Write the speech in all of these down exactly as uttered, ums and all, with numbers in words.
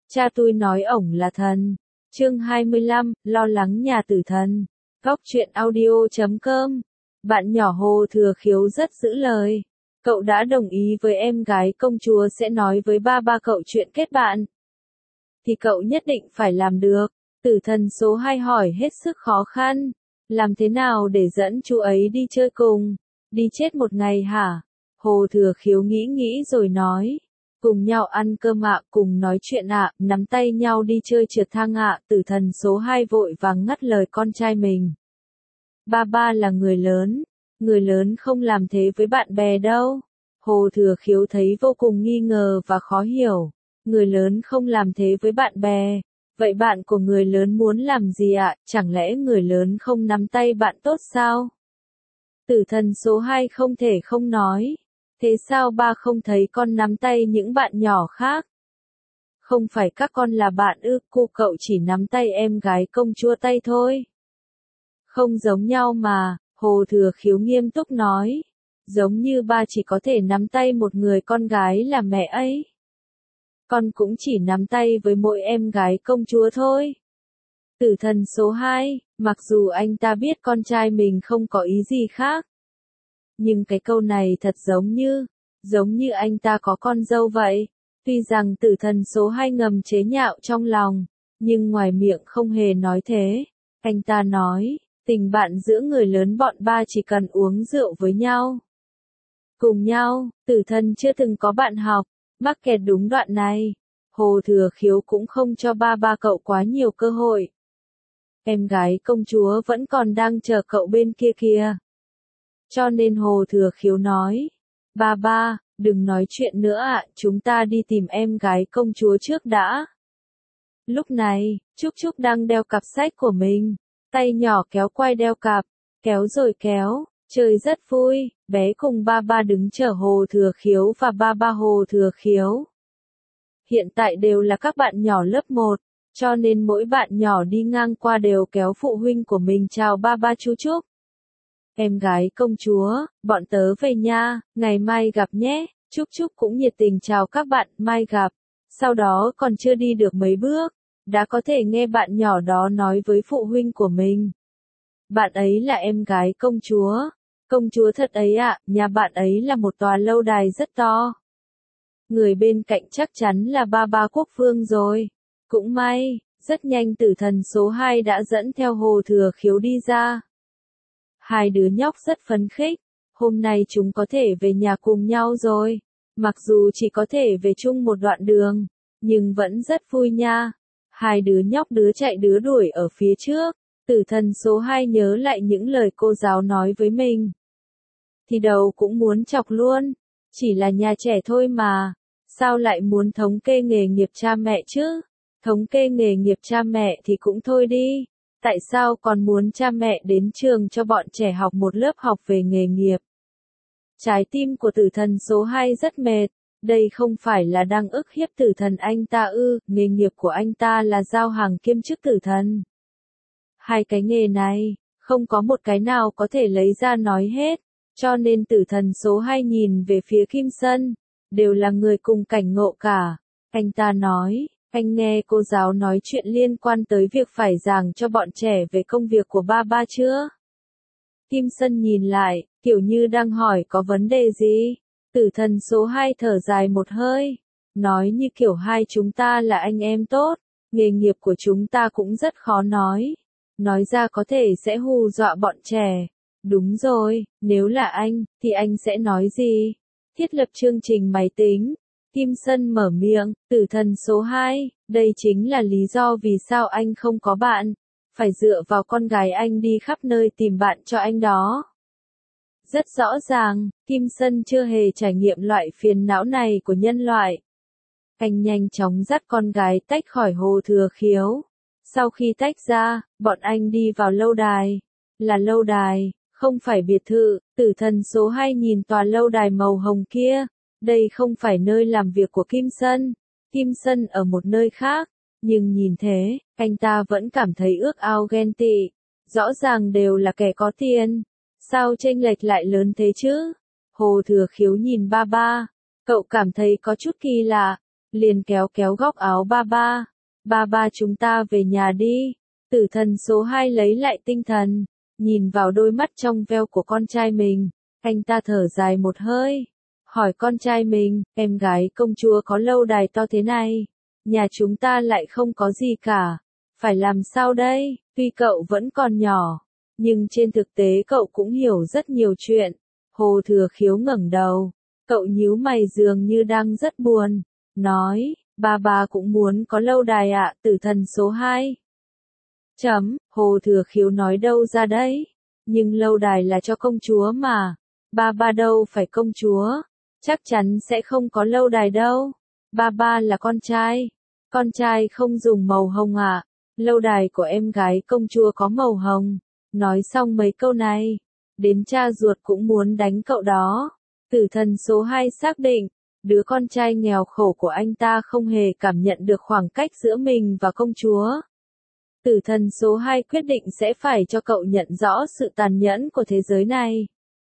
Cha tôi nói ổng là thần. Chương hai mươi lăm, lo lắng nhà tử thần. Góc truyện audio chấm com. Bạn nhỏ Hồ Thừa Khiếu rất giữ lời. Cậu đã đồng ý với em gái công chúa sẽ nói với ba ba cậu chuyện kết bạn. Thì cậu nhất định phải làm được. Tử thần số hai hỏi hết sức khó khăn. Làm thế nào để dẫn chú ấy đi chơi cùng? Đi chết một ngày hả? Hồ Thừa Khiếu nghĩ nghĩ rồi nói. Cùng nhau ăn cơm ạ, cùng nói chuyện ạ, nắm tay nhau đi chơi trượt thang ạ. Tử thần số hai vội vàng ngắt lời con trai mình. Ba ba là người lớn, người lớn không làm thế với bạn bè đâu. Hồ Thừa Khiếu thấy vô cùng nghi ngờ và khó hiểu. Người lớn không làm thế với bạn bè. Vậy bạn của người lớn muốn làm gì ạ? Chẳng lẽ người lớn không nắm tay bạn tốt sao? Tử thần số hai không thể không nói. Thế sao ba không thấy con nắm tay những bạn nhỏ khác? Không phải các con là bạn ư, cô cậu chỉ nắm tay em gái công chúa tay thôi. Không giống nhau mà, Hồ Thừa Khiếu nghiêm túc nói. Giống như ba chỉ có thể nắm tay một người con gái là mẹ ấy. Con cũng chỉ nắm tay với mỗi em gái công chúa thôi. Tử thần số hai, mặc dù anh ta biết con trai mình không có ý gì khác. Nhưng cái câu này thật giống như, giống như anh ta có con dâu vậy. Tuy rằng tử thần số hai ngầm chế nhạo trong lòng, nhưng ngoài miệng không hề nói thế. Anh ta nói, tình bạn giữa người lớn bọn ba chỉ cần uống rượu với nhau. Cùng nhau, tử thần chưa từng có bạn học, mắc kẹt đúng đoạn này. Hồ Thừa Khiếu cũng không cho ba ba cậu quá nhiều cơ hội. Em gái công chúa vẫn còn đang chờ cậu bên kia kìa. Cho nên Hồ Thừa Khiếu nói, ba ba, đừng nói chuyện nữa ạ, chúng ta đi tìm em gái công chúa trước đã. Lúc này, Trúc Trúc đang đeo cặp sách của mình, tay nhỏ kéo quai đeo cặp, kéo rồi kéo, chơi rất vui, bé cùng ba ba đứng chờ Hồ Thừa Khiếu và ba ba Hồ Thừa Khiếu. Hiện tại đều là các bạn nhỏ lớp một, cho nên mỗi bạn nhỏ đi ngang qua đều kéo phụ huynh của mình chào ba ba chú Trúc. Em gái công chúa, bọn tớ về nha, ngày mai gặp nhé. Trúc Trúc cũng nhiệt tình chào các bạn, mai gặp. Sau đó còn chưa đi được mấy bước, đã có thể nghe bạn nhỏ đó nói với phụ huynh của mình. Bạn ấy là em gái công chúa. Công chúa thật ấy ạ, nhà bạn ấy là một tòa lâu đài rất to. Người bên cạnh chắc chắn là ba ba quốc vương rồi. Cũng may, rất nhanh tử thần số hai đã dẫn theo Hồ Thừa Khiếu đi ra. Hai đứa nhóc rất phấn khích, hôm nay chúng có thể về nhà cùng nhau rồi. Mặc dù chỉ có thể về chung một đoạn đường, nhưng vẫn rất vui nha. Hai đứa nhóc đứa chạy đứa đuổi ở phía trước, tử thần số hai nhớ lại những lời cô giáo nói với mình. Thì đầu cũng muốn chọc luôn, chỉ là nhà trẻ thôi mà, sao lại muốn thống kê nghề nghiệp cha mẹ chứ? Thống kê nghề nghiệp cha mẹ thì cũng thôi đi. Tại sao còn muốn cha mẹ đến trường cho bọn trẻ học một lớp học về nghề nghiệp? Trái tim của tử thần số hai rất mệt. Đây không phải là đang ức hiếp tử thần anh ta ư, nghề nghiệp của anh ta là giao hàng kiêm chức tử thần. Hai cái nghề này, không có một cái nào có thể lấy ra nói hết, cho nên tử thần số hai nhìn về phía Kim Sân, đều là người cùng cảnh ngộ cả. Anh ta nói, anh nghe cô giáo nói chuyện liên quan tới việc phải giảng cho bọn trẻ về công việc của ba ba chưa? Kim Sân nhìn lại, kiểu như đang hỏi có vấn đề gì? Tử thần số hai thở dài một hơi, nói như kiểu hai chúng ta là anh em tốt, nghề nghiệp của chúng ta cũng rất khó nói. Nói ra có thể sẽ hù dọa bọn trẻ. Đúng rồi, nếu là anh, thì anh sẽ nói gì? Thiết lập chương trình máy tính. Kim Sân mở miệng, tử thần số hai, đây chính là lý do vì sao anh không có bạn. Phải dựa vào con gái anh đi khắp nơi tìm bạn cho anh đó. Rất rõ ràng, Kim Sân chưa hề trải nghiệm loại phiền não này của nhân loại. Anh nhanh chóng dắt con gái tách khỏi Hồ Thừa Khiếu. Sau khi tách ra, bọn anh đi vào lâu đài. Là lâu đài, không phải biệt thự. Tử thần số hai nhìn tòa lâu đài màu hồng kia. Đây không phải nơi làm việc của Kim Sân. Kim Sân ở một nơi khác. Nhưng nhìn thế, anh ta vẫn cảm thấy ước ao ghen tị. Rõ ràng đều là kẻ có tiền. Sao chênh lệch lại lớn thế chứ? Hồ Thừa Khiếu nhìn ba ba. Cậu cảm thấy có chút kỳ lạ. liền kéo kéo góc áo ba ba. Ba ba chúng ta về nhà đi. Tử thần số hai lấy lại tinh thần, nhìn vào đôi mắt trong veo của con trai mình, anh ta thở dài một hơi, hỏi con trai mình, em gái công chúa có lâu đài to thế này, nhà chúng ta lại không có gì cả, phải làm sao đây? Tuy cậu vẫn còn nhỏ, nhưng trên thực tế cậu cũng hiểu rất nhiều chuyện. Hồ Thừa Khiếu ngẩng đầu, cậu nhíu mày dường như đang rất buồn, nói, ba ba cũng muốn có lâu đài ạ. Tử thần số hai. Chấm, Hồ Thừa Khiếu nói đâu ra đấy, nhưng lâu đài là cho công chúa mà, ba ba đâu phải công chúa, chắc chắn sẽ không có lâu đài đâu, ba ba là con trai, con trai không dùng màu hồng ạ, lâu đài của em gái công chúa có màu hồng. Nói xong mấy câu này, đến cha ruột cũng muốn đánh cậu đó. Tử thần số hai xác định, đứa con trai nghèo khổ của anh ta không hề cảm nhận được khoảng cách giữa mình và công chúa. Tử thần số hai quyết định sẽ phải cho cậu nhận rõ sự tàn nhẫn của thế giới này.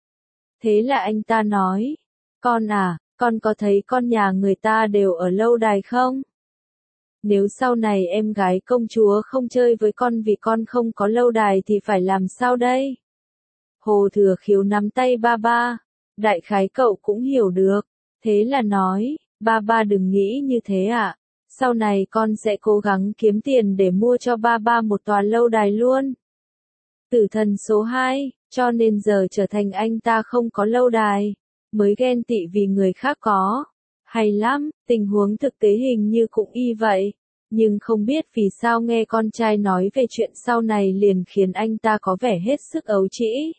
Thế là anh ta nói, con à, con có thấy con nhà người ta đều ở lâu đài không? Nếu sau này em gái công chúa không chơi với con vì con không có lâu đài thì phải làm sao đây? Hồ Thừa Khiếu nắm tay ba ba, đại khái cậu cũng hiểu được, thế là nói, ba ba đừng nghĩ như thế ạ, sau này con sẽ cố gắng kiếm tiền để mua cho ba ba một tòa lâu đài luôn. Tử thần số hai, cho nên giờ trở thành anh ta không có lâu đài, mới ghen tị vì người khác có. Hay lắm, tình huống thực tế hình như cũng y vậy, nhưng không biết vì sao nghe con trai nói về chuyện sau này liền khiến anh ta có vẻ hết sức ấu trĩ.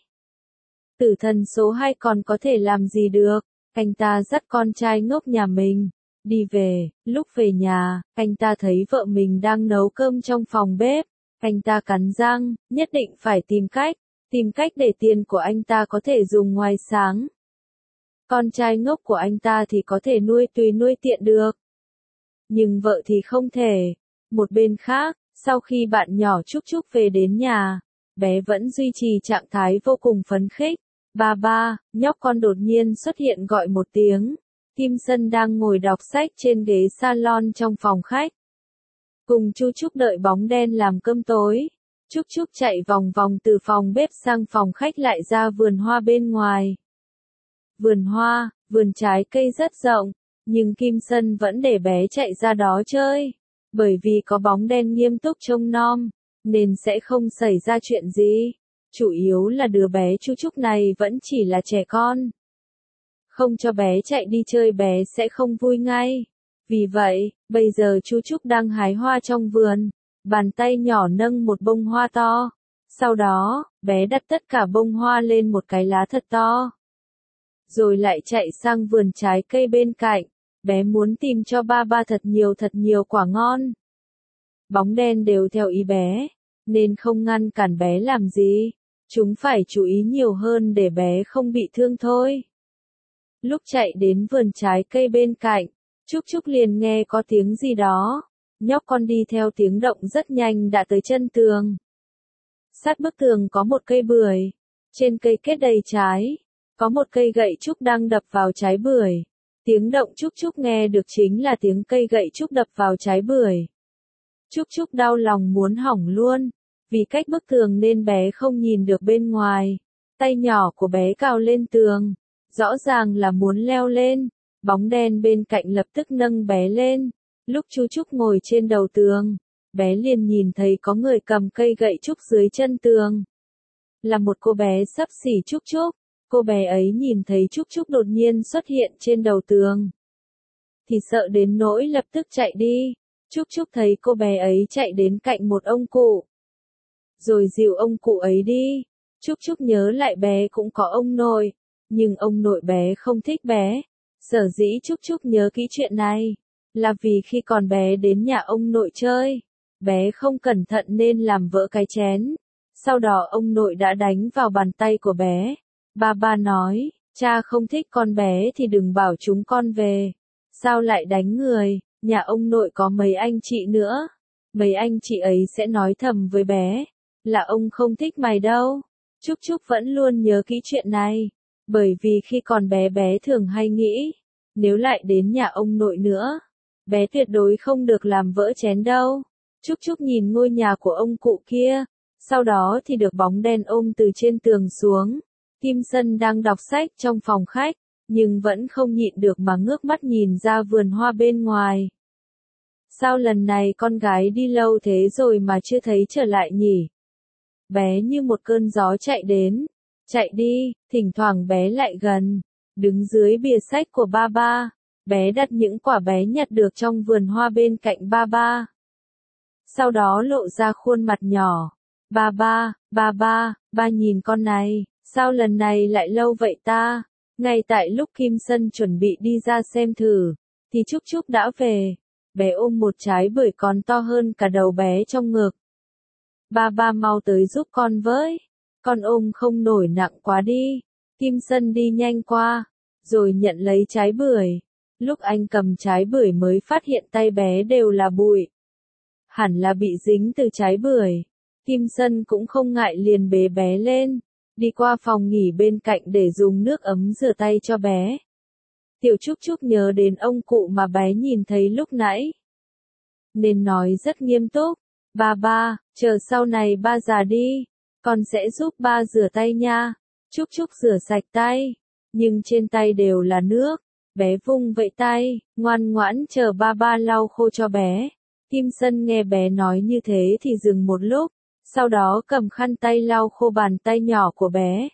Tử thần số hai còn có thể làm gì được, anh ta dắt con trai ngốc nhà mình, đi về, lúc về nhà, anh ta thấy vợ mình đang nấu cơm trong phòng bếp, anh ta cắn răng, nhất định phải tìm cách, tìm cách để tiền của anh ta có thể dùng ngoài sáng. Con trai ngốc của anh ta thì có thể nuôi tùy nuôi tiện được. Nhưng vợ thì không thể. Một bên khác, sau khi bạn nhỏ Trúc Trúc về đến nhà, bé vẫn duy trì trạng thái vô cùng phấn khích. Ba ba, nhóc con đột nhiên xuất hiện gọi một tiếng. Kim Sân đang ngồi đọc sách trên ghế salon trong phòng khách. Cùng Chu Trúc đợi bóng đen làm cơm tối. Trúc Trúc chạy vòng vòng từ phòng bếp sang phòng khách lại ra vườn hoa bên ngoài. Vườn hoa, vườn trái cây rất rộng, nhưng Kim Sân vẫn để bé chạy ra đó chơi. Bởi vì có bóng đen nghiêm túc trông nom, nên sẽ không xảy ra chuyện gì. Chủ yếu là đứa bé Chu Trúc này vẫn chỉ là trẻ con. Không cho bé chạy đi chơi bé sẽ không vui ngay. Vì vậy, bây giờ Chu Trúc đang hái hoa trong vườn, bàn tay nhỏ nâng một bông hoa to. Sau đó, bé đặt tất cả bông hoa lên một cái lá thật to. Rồi lại chạy sang vườn trái cây bên cạnh, bé muốn tìm cho ba ba thật nhiều thật nhiều quả ngon. Bóng đen đều theo ý bé, nên không ngăn cản bé làm gì, chúng phải chú ý nhiều hơn để bé không bị thương thôi. Lúc chạy đến vườn trái cây bên cạnh, Trúc Trúc liền nghe có tiếng gì đó, nhóc con đi theo tiếng động rất nhanh đã tới chân tường. Sát bức tường có một cây bưởi, trên cây kết đầy trái. Có một cây gậy trúc đang đập vào trái bưởi. Tiếng động Trúc Trúc nghe được chính là tiếng cây gậy trúc đập vào trái bưởi. Trúc Trúc đau lòng muốn hỏng luôn, vì cách bức tường nên bé không nhìn được bên ngoài. Tay nhỏ của bé cào lên tường, rõ ràng là muốn leo lên. Bóng đen bên cạnh lập tức nâng bé lên. Lúc Chu Trúc ngồi trên đầu tường, bé liền nhìn thấy có người cầm cây gậy trúc dưới chân tường. Là một cô bé xấp xỉ Trúc Trúc. Cô bé ấy nhìn thấy Trúc Trúc đột nhiên xuất hiện trên đầu tường, thì sợ đến nỗi lập tức chạy đi. Trúc Trúc thấy cô bé ấy chạy đến cạnh một ông cụ, rồi dìu ông cụ ấy đi. Trúc Trúc nhớ lại bé cũng có ông nội, nhưng ông nội bé không thích bé. Sở dĩ Trúc Trúc nhớ kỹ chuyện này, là vì khi còn bé đến nhà ông nội chơi, bé không cẩn thận nên làm vỡ cái chén. Sau đó ông nội đã đánh vào bàn tay của bé. Ba ba nói, cha không thích con bé thì đừng bảo chúng con về. Sao lại đánh người, nhà ông nội có mấy anh chị nữa. Mấy anh chị ấy sẽ nói thầm với bé, là ông không thích mày đâu. Trúc Trúc vẫn luôn nhớ kỹ chuyện này, bởi vì khi còn bé bé thường hay nghĩ, nếu lại đến nhà ông nội nữa, bé tuyệt đối không được làm vỡ chén đâu. Trúc Trúc nhìn ngôi nhà của ông cụ kia, sau đó thì được bóng đen ôm từ trên tường xuống. Kim Sân đang đọc sách trong phòng khách, nhưng vẫn không nhịn được mà ngước mắt nhìn ra vườn hoa bên ngoài. Sao lần này con gái đi lâu thế rồi mà chưa thấy trở lại nhỉ? Bé như một cơn gió chạy đến, chạy đi, thỉnh thoảng bé lại gần, đứng dưới bìa sách của ba ba. Bé đặt những quả bé nhặt được trong vườn hoa bên cạnh ba ba. Sau đó lộ ra khuôn mặt nhỏ. Ba ba, ba ba, ba nhìn con này, sao lần này lại lâu vậy ta? Ngay tại lúc Kim Sân chuẩn bị đi ra xem thử, thì Trúc Trúc đã về. Bé ôm một trái bưởi còn to hơn cả đầu bé trong ngực. Ba ba mau tới giúp con với. Con ôm không nổi nặng quá đi. Kim Sân đi nhanh qua, rồi nhận lấy trái bưởi. Lúc anh cầm trái bưởi mới phát hiện tay bé đều là bụi. Hẳn là bị dính từ trái bưởi. Kim Sân cũng không ngại liền bế bé lên, đi qua phòng nghỉ bên cạnh để dùng nước ấm rửa tay cho bé. Tiểu Trúc Trúc nhớ đến ông cụ mà bé nhìn thấy lúc nãy, nên nói rất nghiêm túc, ba ba, chờ sau này ba già đi, con sẽ giúp ba rửa tay nha. Trúc Trúc rửa sạch tay, nhưng trên tay đều là nước. Bé vung vẫy tay, ngoan ngoãn chờ ba ba lau khô cho bé. Kim Sân nghe bé nói như thế thì dừng một lúc, sau đó cầm khăn tay lau khô bàn tay nhỏ của bé.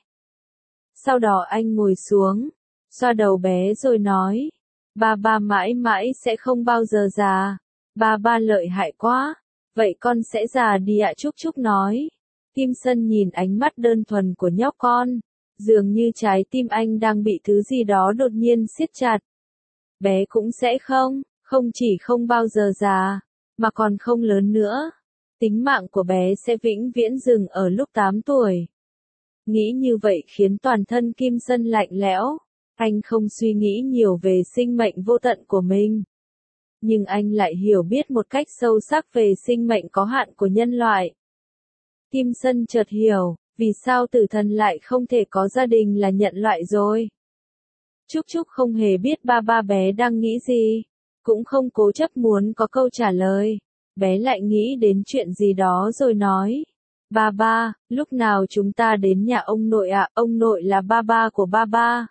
Sau đó anh ngồi xuống, xoa đầu bé rồi nói, ba ba mãi mãi sẽ không bao giờ già, ba ba lợi hại quá, vậy con sẽ già đi ạ. Trúc Trúc nói. Kim Sân nhìn ánh mắt đơn thuần của nhóc con, dường như trái tim anh đang bị thứ gì đó đột nhiên siết chặt. Bé cũng sẽ không, không chỉ không bao giờ già, mà còn không lớn nữa. Tính mạng của bé sẽ vĩnh viễn dừng ở lúc tám tuổi. Nghĩ như vậy khiến toàn thân Kim Sân lạnh lẽo. Anh không suy nghĩ nhiều về sinh mệnh vô tận của mình. Nhưng anh lại hiểu biết một cách sâu sắc về sinh mệnh có hạn của nhân loại. Kim Sân chợt hiểu, vì sao tử thần lại không thể có gia đình là nhân loại rồi. Trúc Trúc không hề biết ba ba bé đang nghĩ gì, cũng không cố chấp muốn có câu trả lời. Bé lại nghĩ đến chuyện gì đó rồi nói, ba ba, lúc nào chúng ta đến nhà ông nội ạ? Ông nội là ba ba của ba ba,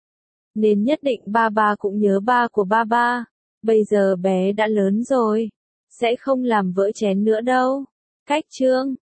nên nhất định ba ba cũng nhớ ba của ba ba. Bây giờ bé đã lớn rồi, sẽ không làm vỡ chén nữa đâu. Cách chương